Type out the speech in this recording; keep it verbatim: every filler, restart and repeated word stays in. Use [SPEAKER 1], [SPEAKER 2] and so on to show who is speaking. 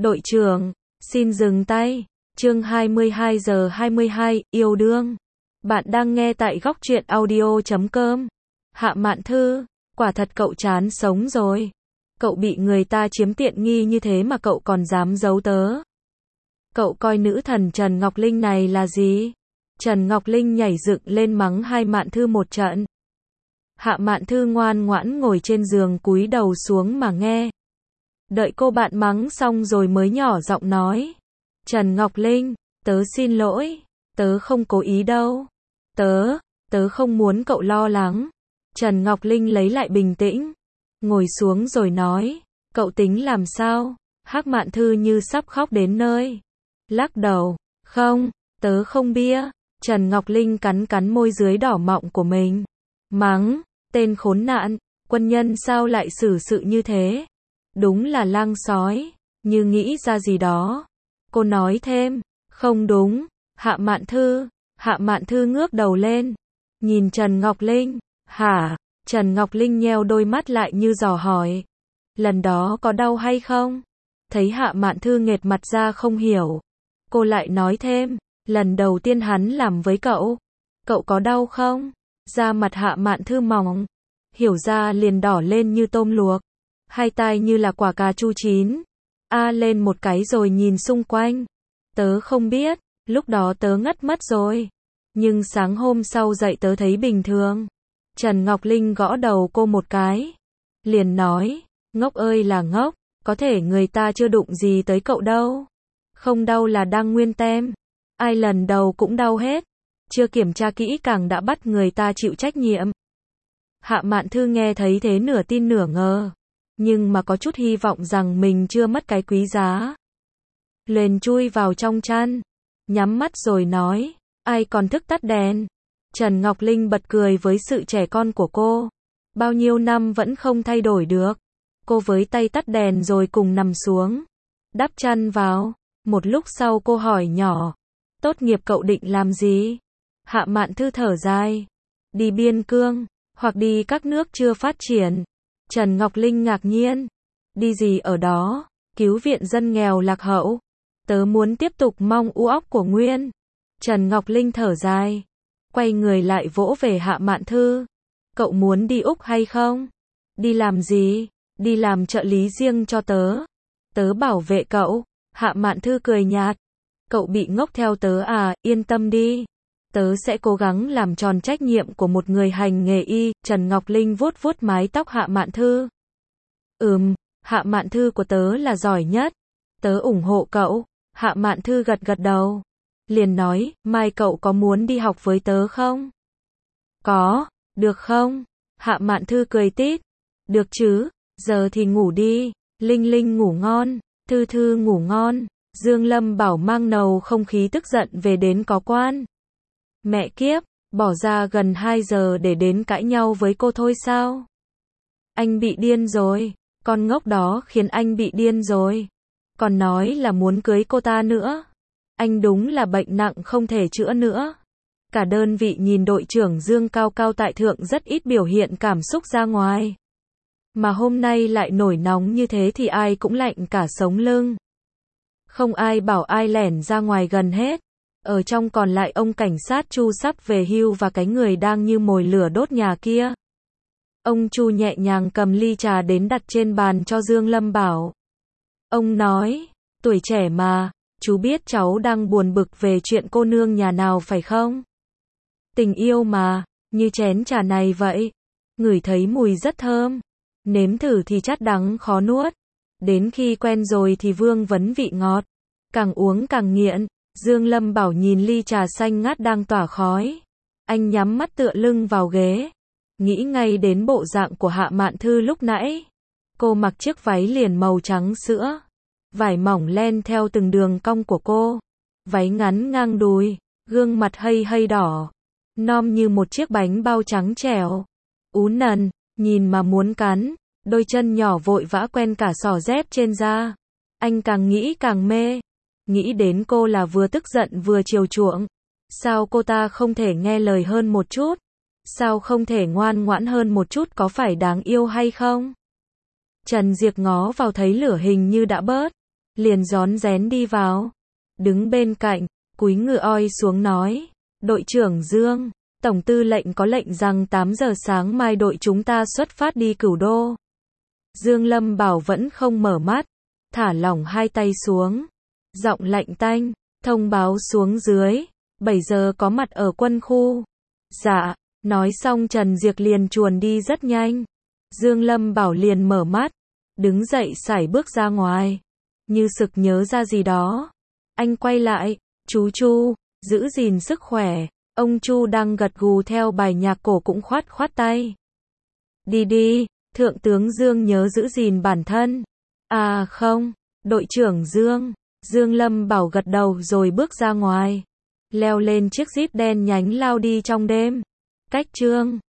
[SPEAKER 1] Đội trưởng, xin dừng tay. Chương hai mươi hai giờ hai mươi hai, yêu đương. Bạn đang nghe tại góc truyện audio chấm com. Hạ Mạn Thư, quả thật cậu chán sống rồi. Cậu bị người ta chiếm tiện nghi như thế mà cậu còn dám giấu tớ. Cậu coi nữ thần Trần Ngọc Linh này là gì? Trần Ngọc Linh nhảy dựng lên mắng Hạ Mạn Thư một trận. Hạ Mạn Thư ngoan ngoãn ngồi trên giường cúi đầu xuống mà nghe. Đợi cô bạn mắng xong rồi mới nhỏ giọng nói. Trần Ngọc Linh, tớ xin lỗi, tớ không cố ý đâu. Tớ, tớ không muốn cậu lo lắng. Trần Ngọc Linh lấy lại bình tĩnh, ngồi xuống rồi nói, cậu tính làm sao? Hắc Mạn Thư như sắp khóc đến nơi. Lắc đầu, không, tớ không bia. Trần Ngọc Linh cắn cắn môi dưới đỏ mọng của mình. Mắng, tên khốn nạn, quân nhân sao lại xử sự như thế? Đúng là lang sói, như nghĩ ra gì đó. Cô nói thêm, không đúng, Hạ Mạn Thư. Hạ Mạn Thư ngước đầu lên, nhìn Trần Ngọc Linh. Hả? Trần Ngọc Linh nheo đôi mắt lại như dò hỏi. Lần đó có đau hay không? Thấy Hạ Mạn Thư nghệt mặt ra không hiểu, cô lại nói thêm, lần đầu tiên hắn làm với cậu, cậu có đau không? Da mặt Hạ Mạn Thư mỏng, hiểu ra liền đỏ lên như tôm luộc, hai tai như là quả cà chua chín. A lên một cái rồi nhìn xung quanh. Tớ không biết, lúc đó tớ ngất mất rồi. Nhưng sáng hôm sau dậy tớ thấy bình thường. Trần Ngọc Linh gõ đầu cô một cái. Liền nói, ngốc ơi là ngốc, có thể người ta chưa đụng gì tới cậu đâu. Không đau là đang nguyên tem. Ai lần đầu cũng đau hết. Chưa kiểm tra kỹ càng đã bắt người ta chịu trách nhiệm. Hạ Mạn Thư nghe thấy thế nửa tin nửa ngờ. Nhưng mà có chút hy vọng rằng mình chưa mất cái quý giá. Liền chui vào trong chăn, nhắm mắt rồi nói, ai còn thức tắt đèn? Trần Ngọc Linh bật cười với sự trẻ con của cô. Bao nhiêu năm vẫn không thay đổi được. Cô với tay tắt đèn rồi cùng nằm xuống, đắp chăn vào. Một lúc sau cô hỏi nhỏ, tốt nghiệp cậu định làm gì? Hạ Mạn Thư thở dài, đi biên cương, hoặc đi các nước chưa phát triển. Trần Ngọc Linh ngạc nhiên, đi gì ở đó? Cứu viện dân nghèo lạc hậu. Tớ muốn tiếp tục mong u óc của Nguyên. Trần Ngọc Linh thở dài, quay người lại vỗ về Hạ Mạn Thư. Cậu muốn đi Úc hay không? Đi làm gì? Đi làm trợ lý riêng cho tớ. Tớ bảo vệ cậu. Hạ Mạn Thư cười nhạt. Cậu bị ngốc theo tớ à? Yên tâm đi. Tớ sẽ cố gắng làm tròn trách nhiệm của một người hành nghề y. Trần Ngọc Linh vuốt vuốt mái tóc Hạ Mạn Thư. Ừm, Hạ Mạn Thư của tớ là giỏi nhất. Tớ ủng hộ cậu. Hạ Mạn Thư gật gật đầu. Liền nói, mai cậu có muốn đi học với tớ không? Có, được không? Hạ Mạn Thư cười tít. Được chứ, giờ thì ngủ đi. Linh Linh ngủ ngon, Thư Thư ngủ ngon. Dương Lâm Bảo mang nầu không khí tức giận về đến có quan. Mẹ kiếp, bỏ ra gần hai giờ để đến cãi nhau với cô thôi sao? Anh bị điên rồi, con ngốc đó khiến anh bị điên rồi. Còn nói là muốn cưới cô ta nữa. Anh đúng là bệnh nặng không thể chữa nữa. Cả đơn vị nhìn đội trưởng Dương cao cao tại thượng rất ít biểu hiện cảm xúc ra ngoài. Mà hôm nay lại nổi nóng như thế thì ai cũng lạnh cả sống lưng. Không ai bảo ai lẻn ra ngoài gần hết. Ở trong còn lại ông cảnh sát Chu sắp về hưu và cái người đang như mồi lửa đốt nhà kia. Ông Chu nhẹ nhàng cầm ly trà đến đặt trên bàn cho Dương Lâm Bảo. Ông nói, tuổi trẻ mà, chú biết cháu đang buồn bực về chuyện cô nương nhà nào phải không? Tình yêu mà, như chén trà này vậy. Ngửi thấy mùi rất thơm. Nếm thử thì chát đắng khó nuốt. Đến khi quen rồi thì vương vấn vị ngọt. Càng uống càng nghiện. Dương Lâm Bảo nhìn ly trà xanh ngát đang tỏa khói. Anh nhắm mắt tựa lưng vào ghế. Nghĩ ngay đến bộ dạng của Hạ Mạn Thư lúc nãy. Cô mặc chiếc váy liền màu trắng sữa. Vải mỏng len theo từng đường cong của cô. Váy ngắn ngang đùi. Gương mặt hây hây đỏ. Nom như một chiếc bánh bao trắng trẻo. Ú nần, nhìn mà muốn cắn. Đôi chân nhỏ vội vã quen cả xỏ dép trên da. Anh càng nghĩ càng mê. Nghĩ đến cô là vừa tức giận vừa chiều chuộng. Sao cô ta không thể nghe lời hơn một chút? Sao không thể ngoan ngoãn hơn một chút, có phải đáng yêu hay không? Trần Diệp ngó vào thấy lửa hình như đã bớt. liền rón rén đi vào. Đứng bên cạnh, cúi người oi xuống nói. Đội trưởng Dương, Tổng tư lệnh có lệnh rằng tám giờ sáng mai đội chúng ta xuất phát đi Cửu Đô. Dương Lâm Bảo vẫn không mở mắt, thả lỏng hai tay xuống. Giọng lạnh tanh, thông báo xuống dưới, bảy giờ có mặt ở quân khu. Dạ, nói xong Trần Diệc liền chuồn đi rất nhanh. Dương Lâm Bảo liền mở mắt, đứng dậy sải bước ra ngoài. Như sực nhớ ra gì đó. Anh quay lại, chú Chu, giữ gìn sức khỏe. Ông Chu đang gật gù theo bài nhạc cổ cũng khoát khoát tay. Đi đi, Thượng tướng Dương nhớ giữ gìn bản thân. À không, đội trưởng Dương. Dương Lâm Bảo gật đầu rồi bước ra ngoài. Leo lên chiếc Jeep đen nhánh lao đi trong đêm. Cách Trương